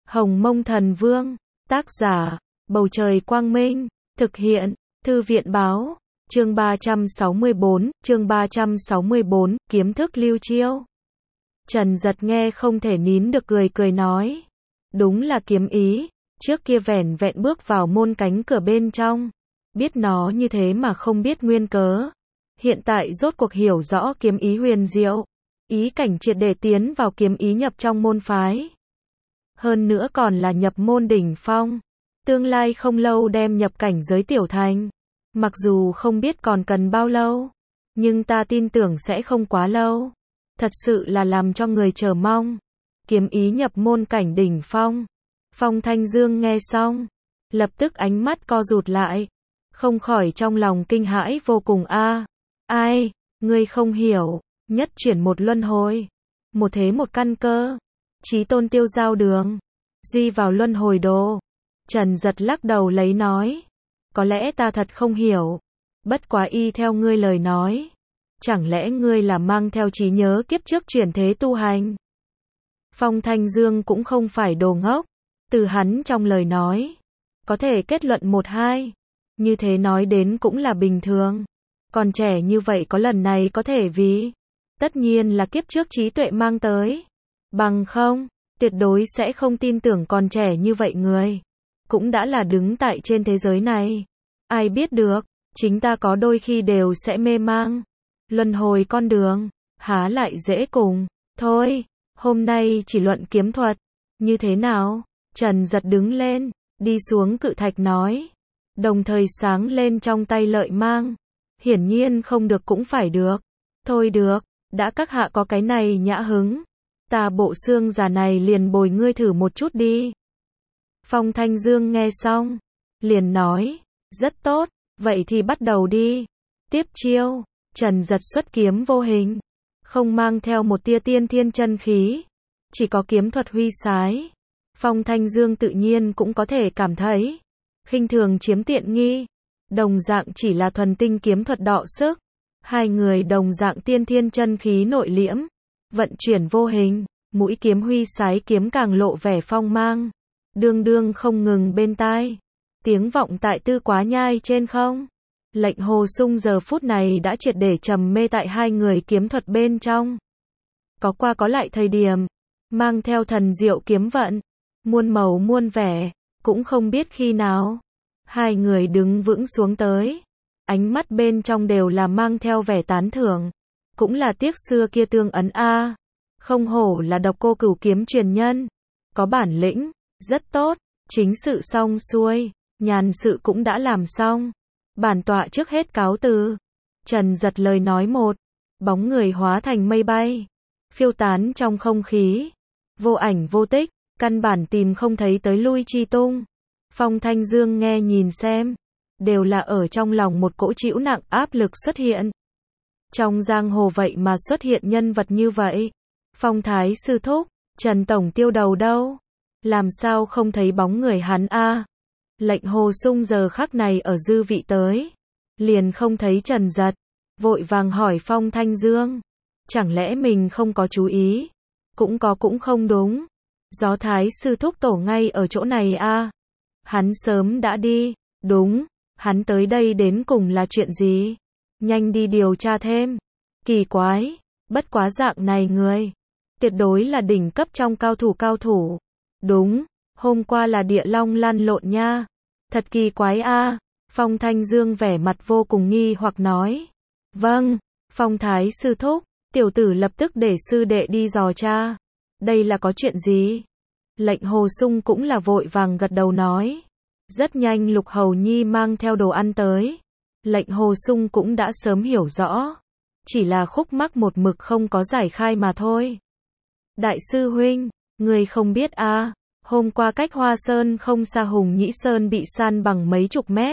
Hồng Mông Thần Vương, tác giả, Bầu Trời Quang Minh, thực hiện, Thư viện Báo, chương 364, kiếm thức lưu chiêu. Trần Giật nghe không thể nín được cười nói. Đúng là kiếm ý, trước kia vẻn vẹn bước vào môn cánh cửa bên trong. Biết nó như thế mà không biết nguyên cớ. Hiện tại rốt cuộc hiểu rõ kiếm ý huyền diệu. Ý cảnh triệt để tiến vào kiếm ý nhập trong môn phái. Hơn nữa còn là nhập môn đỉnh phong. Tương lai không lâu đem nhập cảnh giới tiểu thành. Mặc dù không biết còn cần bao lâu, nhưng ta tin tưởng sẽ không quá lâu. Thật sự là làm cho người chờ mong. Kiếm ý nhập môn cảnh đỉnh phong. Phong Thanh Dương nghe xong, lập tức ánh mắt co rụt lại, không khỏi trong lòng kinh hãi vô cùng ai, ngươi không hiểu, nhất chuyển một luân hồi, một thế một căn cơ, chí tôn tiêu giao đường, duy vào luân hồi đồ. Trần Giật lắc đầu lấy nói, có lẽ ta thật không hiểu, bất quá y theo ngươi lời nói, chẳng lẽ ngươi là mang theo trí nhớ kiếp trước chuyển thế tu hành? Phong Thanh Dương cũng không phải đồ ngốc, từ hắn trong lời nói, có thể kết luận một hai, như thế nói đến cũng là bình thường. Còn trẻ như vậy có lần này có thể vì, tất nhiên là kiếp trước trí tuệ mang tới. Bằng không, tuyệt đối sẽ không tin tưởng còn trẻ như vậy người. Cũng đã là đứng tại trên thế giới này. Ai biết được, chính ta có đôi khi đều sẽ mê mang. Luân hồi con đường, há lại dễ cùng. Thôi, hôm nay chỉ luận kiếm thuật. Như thế nào? Trần Giật đứng lên, đi xuống cự thạch nói. Đồng thời sáng lên trong tay lợi mang. Hiển nhiên không được cũng phải được. Thôi được, đã các hạ có cái này nhã hứng. Ta bộ xương già này liền bồi ngươi thử một chút đi. Phong Thanh Dương nghe xong, liền nói, rất tốt, vậy thì bắt đầu đi. Tiếp chiêu, Trần Giật xuất kiếm vô hình, không mang theo một tia tiên thiên chân khí, chỉ có kiếm thuật huy sái. Phong Thanh Dương tự nhiên cũng có thể cảm thấy, khinh thường chiếm tiện nghi, đồng dạng chỉ là thuần tinh kiếm thuật đọ sức. Hai người đồng dạng tiên thiên chân khí nội liễm, vận chuyển vô hình, mũi kiếm huy sái kiếm càng lộ vẻ phong mang. Đương đương không ngừng bên tai, tiếng vọng tại Tư Quá Nhai trên không. Lệnh Hồ Sung giờ phút này đã triệt để trầm mê tại hai người kiếm thuật bên trong. Có qua có lại thời điểm, mang theo thần diệu kiếm vận, muôn màu muôn vẻ, cũng không biết khi nào. Hai người đứng vững xuống tới, ánh mắt bên trong đều là mang theo vẻ tán thưởng. Cũng là tiếc xưa kia tương ấn không hổ là Độc Cô Cửu kiếm truyền nhân. Có bản lĩnh, rất tốt, chính sự xong xuôi, nhàn sự cũng đã làm xong. Bản tọa trước hết cáo từ. Trần Giật lời nói một, bóng người hóa thành mây bay, phiêu tán trong không khí, vô ảnh vô tích, căn bản tìm không thấy tới lui chi tung. Phong Thanh Dương nghe nhìn xem, đều là ở trong lòng một cỗ chịu nặng áp lực xuất hiện. Trong giang hồ vậy mà xuất hiện nhân vật như vậy. Phong Thái sư thúc, Trần Tổng tiêu đầu đâu? Làm sao không thấy bóng người hắn Lệnh Hồ Sung giờ khắc này ở dư vị tới, liền không thấy Trần Giật, vội vàng hỏi Phong Thanh Dương, chẳng lẽ mình không có chú ý? Cũng có cũng không đúng. Gió Thái sư thúc tổ ngay ở chỗ này Hắn sớm đã đi. Đúng, hắn tới đây đến cùng là chuyện gì? Nhanh đi điều tra thêm. Kỳ quái, bất quá dạng này người, tuyệt đối là đỉnh cấp trong cao thủ. Đúng, hôm qua là địa long lăn lộn nha. Thật kỳ quái Phong Thanh Dương vẻ mặt vô cùng nghi hoặc nói. Vâng, Phong Thái sư thúc, tiểu tử lập tức để sư đệ đi dò tra. Đây là có chuyện gì? Lệnh Hồ Sung cũng là vội vàng gật đầu nói. Rất nhanh Lục Hầu Nhi mang theo đồ ăn tới. Lệnh Hồ Sung cũng đã sớm hiểu rõ. Chỉ là khúc mắc một mực không có giải khai mà thôi. Đại sư huynh, người không biết hôm qua cách Hoa Sơn không xa Hùng Nhĩ Sơn bị san bằng mấy chục mét.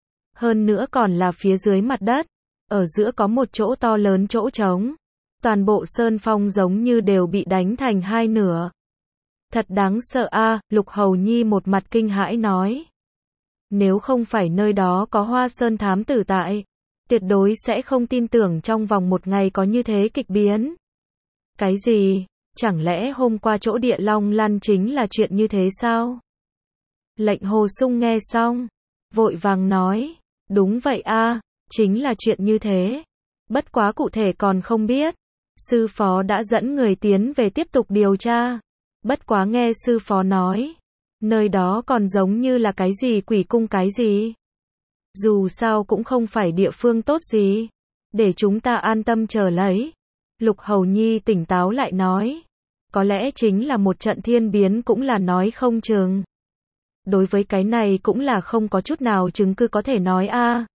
Hơn nữa còn là phía dưới mặt đất. Ở giữa có một chỗ to lớn chỗ trống. Toàn bộ sơn phong giống như đều bị đánh thành hai nửa. Thật đáng sợ Lục Hầu Nhi một mặt kinh hãi nói. Nếu không phải nơi đó có Hoa Sơn thám tử tại, tuyệt đối sẽ không tin tưởng trong vòng một ngày có như thế kịch biến. Cái gì? Chẳng lẽ hôm qua chỗ địa long lăn chính là chuyện như thế sao? Lệnh Hồ Sung nghe xong, vội vàng nói, đúng vậy a, chính là chuyện như thế. Bất quá cụ thể còn không biết. Sư phó đã dẫn người tiến về tiếp tục điều tra. Bất quá nghe sư phó nói, nơi đó còn giống như là cái gì quỷ cung cái gì. Dù sao cũng không phải địa phương tốt gì. Để chúng ta an tâm chờ lấy. Lục Hầu Nhi tỉnh táo lại nói. Có lẽ chính là một trận thiên biến cũng là nói không chừng. Đối với cái này cũng là không có chút nào chứng cứ có thể nói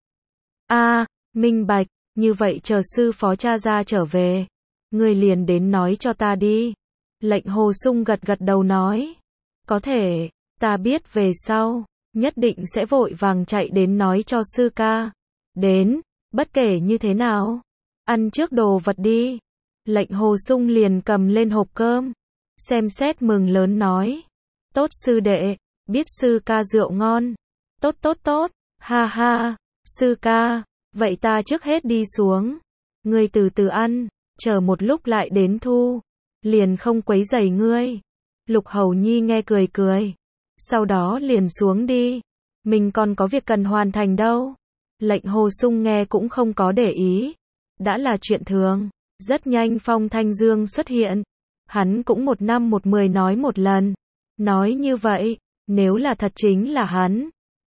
a. Minh bạch, như vậy chờ sư phó cha ra trở về. Ngươi liền đến nói cho ta đi. Lệnh Hồ Sung gật gật đầu nói. Có thể, ta biết về sau, nhất định sẽ vội vàng chạy đến nói cho sư ca. Đến, bất kể như thế nào, ăn trước đồ vật đi. Lệnh Hồ Sung liền cầm lên hộp cơm, xem xét mừng lớn nói. Tốt sư đệ, biết sư ca rượu ngon. Tốt tốt tốt, ha ha, sư ca, vậy ta trước hết đi xuống. Ngươi từ từ ăn, chờ một lúc lại đến thu, liền không quấy rầy ngươi. Lục Hầu Nhi nghe cười cười, sau đó liền xuống đi. Mình còn có việc cần hoàn thành đâu. Lệnh Hồ Sung nghe cũng không có để ý. Đã là chuyện thường. Rất nhanh Phong Thanh Dương xuất hiện. Hắn cũng 1 năm 1 10 nói một lần. Nói như vậy, nếu là thật chính là hắn.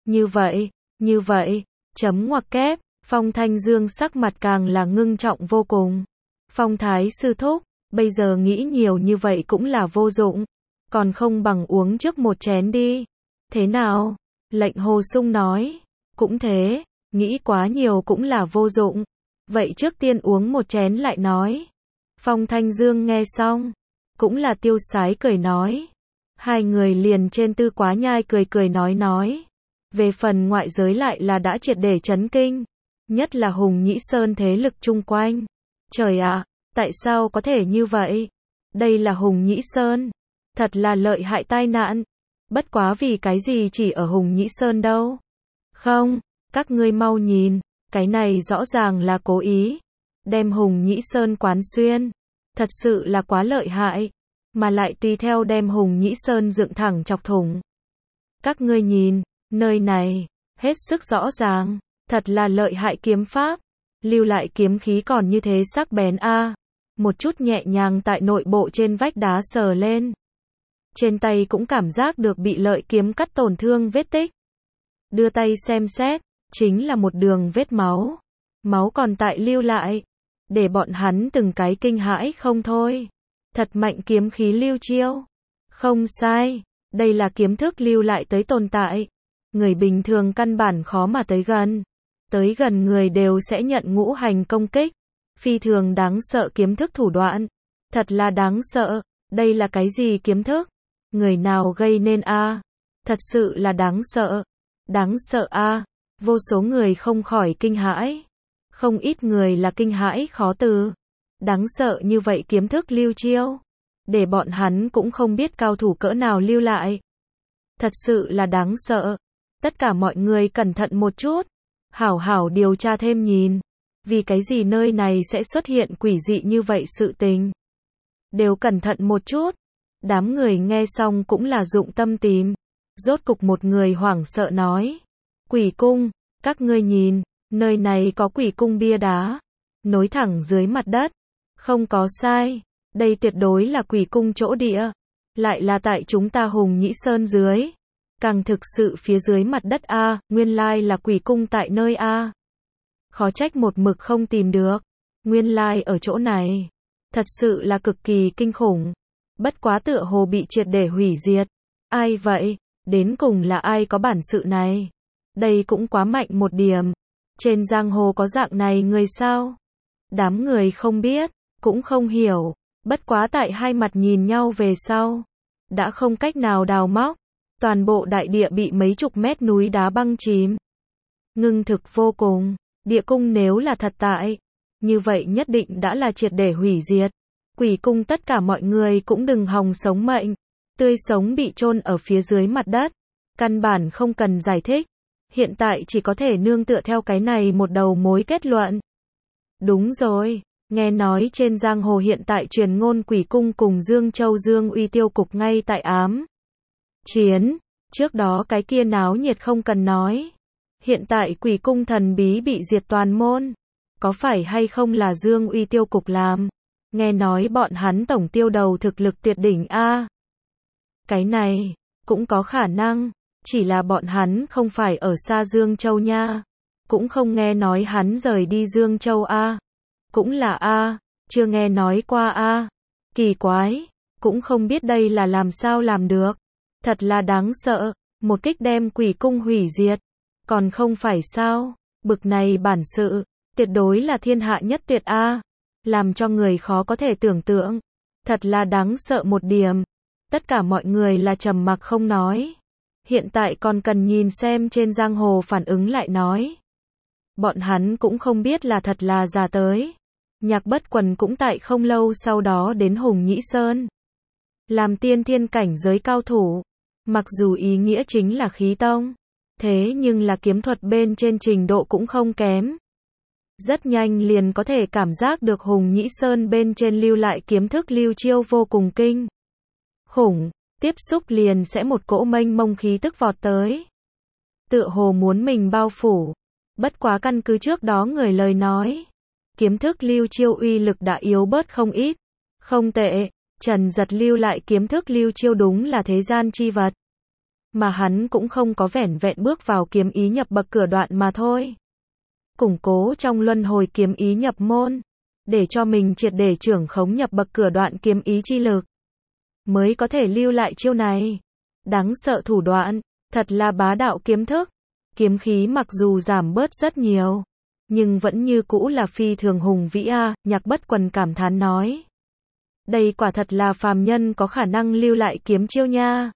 Như vậy, chấm ngoặc kép, Phong Thanh Dương sắc mặt càng là ngưng trọng vô cùng. Phong Thái sư thúc, bây giờ nghĩ nhiều như vậy cũng là vô dụng. Còn không bằng uống trước một chén đi. Thế nào? Lệnh Hồ Sung nói. Cũng thế, nghĩ quá nhiều cũng là vô dụng. Vậy trước tiên uống một chén lại nói. Phong Thanh Dương nghe xong, cũng là tiêu sái cười nói. Hai người liền trên tư quá nhai cười nói. Về phần ngoại giới lại là đã triệt để chấn kinh. Nhất là Hùng Nhĩ Sơn thế lực chung quanh. Trời ạ, tại sao có thể như vậy? Đây là Hùng Nhĩ Sơn. Thật là lợi hại tai nạn. Bất quá vì cái gì chỉ ở Hùng Nhĩ Sơn đâu? Không, các ngươi mau nhìn, cái này rõ ràng là cố ý. Đem Hùng Nhĩ Sơn quán xuyên. Thật sự là quá lợi hại. Mà lại tùy theo đem Hùng Nhĩ Sơn dựng thẳng chọc thủng. Các ngươi nhìn, nơi này, hết sức rõ ràng. Thật là lợi hại kiếm pháp. Lưu lại kiếm khí còn như thế sắc bén a. Một chút nhẹ nhàng tại nội bộ trên vách đá sờ lên. Trên tay cũng cảm giác được bị lợi kiếm cắt tổn thương vết tích. Đưa tay xem xét, chính là một đường vết máu. Máu còn tại lưu lại. Để bọn hắn từng cái kinh hãi không thôi. Thật mạnh kiếm khí lưu chiêu. Không sai, đây là kiếm thức lưu lại tới tồn tại. Người bình thường căn bản khó mà tới gần. Tới gần người đều sẽ nhận ngũ hành công kích. Phi thường đáng sợ kiếm thức thủ đoạn. Thật là đáng sợ. Đây là cái gì kiếm thức? Người nào gây nên a? Thật sự là đáng sợ. Đáng sợ a. Vô số người không khỏi kinh hãi. Không ít người là kinh hãi khó từ. Đáng sợ như vậy kiếm thức lưu chiêu. Để bọn hắn cũng không biết cao thủ cỡ nào lưu lại. Thật sự là đáng sợ. Tất cả mọi người cẩn thận một chút. Hảo hảo điều tra thêm nhìn. Vì cái gì nơi này sẽ xuất hiện quỷ dị như vậy sự tình. Đều cẩn thận một chút. Đám người nghe xong cũng là dụng tâm tìm. Rốt cục một người hoảng sợ nói. Quỷ cung, các ngươi nhìn, nơi này có quỷ cung bia đá. Nối thẳng dưới mặt đất. Không có sai. Đây tuyệt đối là quỷ cung chỗ địa. Lại là tại chúng ta Hùng Nhĩ Sơn dưới. Càng thực sự phía dưới mặt đất a, nguyên lai là quỷ cung tại nơi a. Khó trách một mực không tìm được. Nguyên lai ở chỗ này. Thật sự là cực kỳ kinh khủng. Bất quá tựa hồ bị triệt để hủy diệt. Ai vậy? Đến cùng là ai có bản sự này? Đây cũng quá mạnh một điểm. Trên giang hồ có dạng này người sao? Đám người không biết, cũng không hiểu. Bất quá tại hai mặt nhìn nhau về sau. Đã không cách nào đào móc. Toàn bộ đại địa bị mấy chục mét núi đá băng chìm. Ngưng thực vô cùng. Địa cung nếu là thật tại. Như vậy nhất định đã là triệt để hủy diệt. Quỷ cung tất cả mọi người cũng đừng hòng sống mệnh. Tươi sống bị chôn ở phía dưới mặt đất. Căn bản không cần giải thích. Hiện tại chỉ có thể nương tựa theo cái này một đầu mối kết luận. Đúng rồi. Nghe nói trên giang hồ hiện tại truyền ngôn Quỷ Cung cùng Dương Châu Dương Uy tiêu cục ngay tại ám chiến. Trước đó cái kia náo nhiệt không cần nói. Hiện tại Quỷ Cung thần bí bị diệt toàn môn. Có phải hay không là Dương Uy tiêu cục làm? Nghe nói bọn hắn tổng tiêu đầu thực lực tuyệt đỉnh a. Cái này cũng có khả năng, chỉ là bọn hắn không phải ở xa Dương Châu nha. Cũng không nghe nói hắn rời đi Dương Châu a. Cũng là a, chưa nghe nói qua a. Kỳ quái, cũng không biết đây là làm sao làm được. Thật là đáng sợ, một kích đem Quỷ Cung hủy diệt. Còn không phải sao, bực này bản sự, tuyệt đối là thiên hạ nhất tuyệt a. Làm cho người khó có thể tưởng tượng. Thật là đáng sợ một điểm. Tất cả mọi người là trầm mặc không nói. Hiện tại còn cần nhìn xem trên giang hồ phản ứng lại nói. Bọn hắn cũng không biết là thật là giả tới. Nhạc Bất Quần cũng tại không lâu sau đó đến Hùng Nhĩ Sơn. Làm tiên thiên cảnh giới cao thủ. Mặc dù ý nghĩa chính là khí tông. Thế nhưng là kiếm thuật bên trên trình độ cũng không kém. Rất nhanh liền có thể cảm giác được Hùng Nhĩ Sơn bên trên lưu lại kiếm thức lưu chiêu vô cùng kinh khủng, tiếp xúc liền sẽ một cỗ mênh mông khí tức vọt tới. Tựa hồ muốn mình bao phủ. Bất quá căn cứ trước đó người lời nói. Kiếm thức lưu chiêu uy lực đã yếu bớt không ít. Không tệ, Trần Giật lưu lại kiếm thức lưu chiêu đúng là thế gian chi vật. Mà hắn cũng không có vẻn vẹn bước vào kiếm ý nhập bậc cửa đoạn mà thôi. Củng cố trong luân hồi kiếm ý nhập môn. Để cho mình triệt để trưởng khống nhập bậc cửa đoạn kiếm ý chi lực. Mới có thể lưu lại chiêu này. Đáng sợ thủ đoạn, thật là bá đạo kiếm thức. Kiếm khí mặc dù giảm bớt rất nhiều. Nhưng vẫn như cũ là phi thường hùng vĩ a. Nhạc Bất Quần cảm thán nói. Đây quả thật là phàm nhân có khả năng lưu lại kiếm chiêu nha.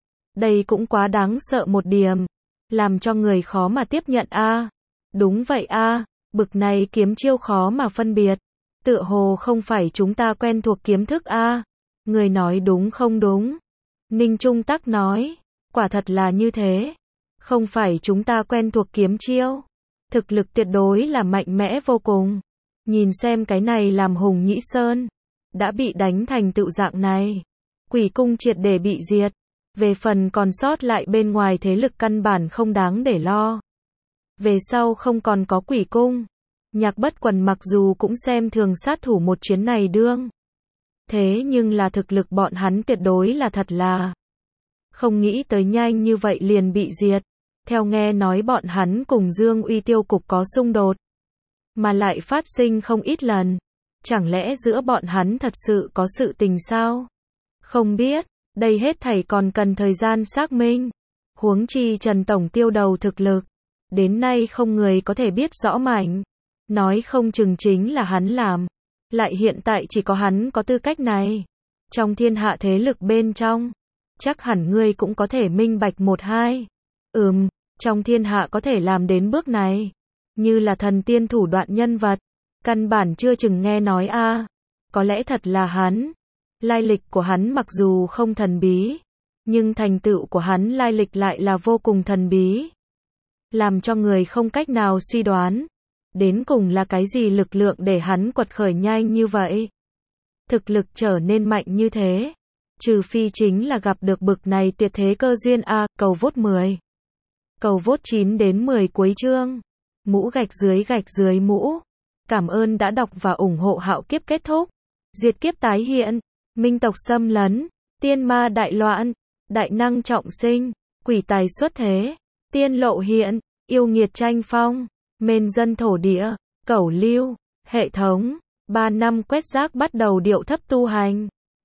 Đây cũng quá đáng sợ một điểm. Làm cho người khó mà tiếp nhận a. Đúng vậy a, bực này kiếm chiêu khó mà phân biệt. Tựa hồ không phải chúng ta quen thuộc kiếm thức a. Người nói đúng không đúng? Ninh Trung Tắc nói, quả thật là như thế. Không phải chúng ta quen thuộc kiếm chiêu. Thực lực tuyệt đối là mạnh mẽ vô cùng. Nhìn xem cái này làm Hùng Nhĩ Sơn. Đã bị đánh thành tựu dạng này. Quỷ Cung triệt để bị diệt. Về phần còn sót lại bên ngoài thế lực căn bản không đáng để lo. Về sau không còn có Quỷ Cung. Nhạc Bất Quần mặc dù cũng xem thường sát thủ một chuyến này đương. Thế nhưng là thực lực bọn hắn tuyệt đối là thật là. Không nghĩ tới nhanh như vậy liền bị diệt. Theo nghe nói bọn hắn cùng Dương Uy tiêu cục có xung đột. Mà lại phát sinh không ít lần. Chẳng lẽ giữa bọn hắn thật sự có sự tình sao? Không biết, đây hết thảy còn cần thời gian xác minh. Huống chi Trần Tổng tiêu đầu thực lực. Đến nay không người có thể biết rõ mảnh. Nói không chừng chính là hắn làm. Lại hiện tại chỉ có hắn có tư cách này. Trong thiên hạ thế lực bên trong. Chắc hẳn ngươi cũng có thể minh bạch một hai. Trong thiên hạ có thể làm đến bước này. Như là thần tiên thủ đoạn nhân vật. Căn bản chưa chừng nghe nói a. Có lẽ thật là hắn. Lai lịch của hắn mặc dù không thần bí. Nhưng thành tựu của hắn lai lịch lại là vô cùng thần bí. Làm cho người không cách nào suy đoán. Đến cùng là cái gì lực lượng để hắn quật khởi nhanh như vậy? Thực lực trở nên mạnh như thế. Trừ phi chính là gặp được bực này tuyệt thế cơ duyên a. Cầu vote 10. Cầu vote 9 đến 10 cuối chương. Mũ gạch dưới mũ. Cảm ơn đã đọc và ủng hộ Hạo Kiếp kết thúc. Diệt kiếp tái hiện. Minh tộc xâm lấn. Tiên ma đại loạn. Đại năng trọng sinh. Quỷ tài xuất thế. Tiên lộ hiện. Yêu nghiệt tranh phong. Mên dân thổ địa. Cẩu lưu. Hệ thống. 3 năm quét rác bắt đầu điệu thấp tu hành.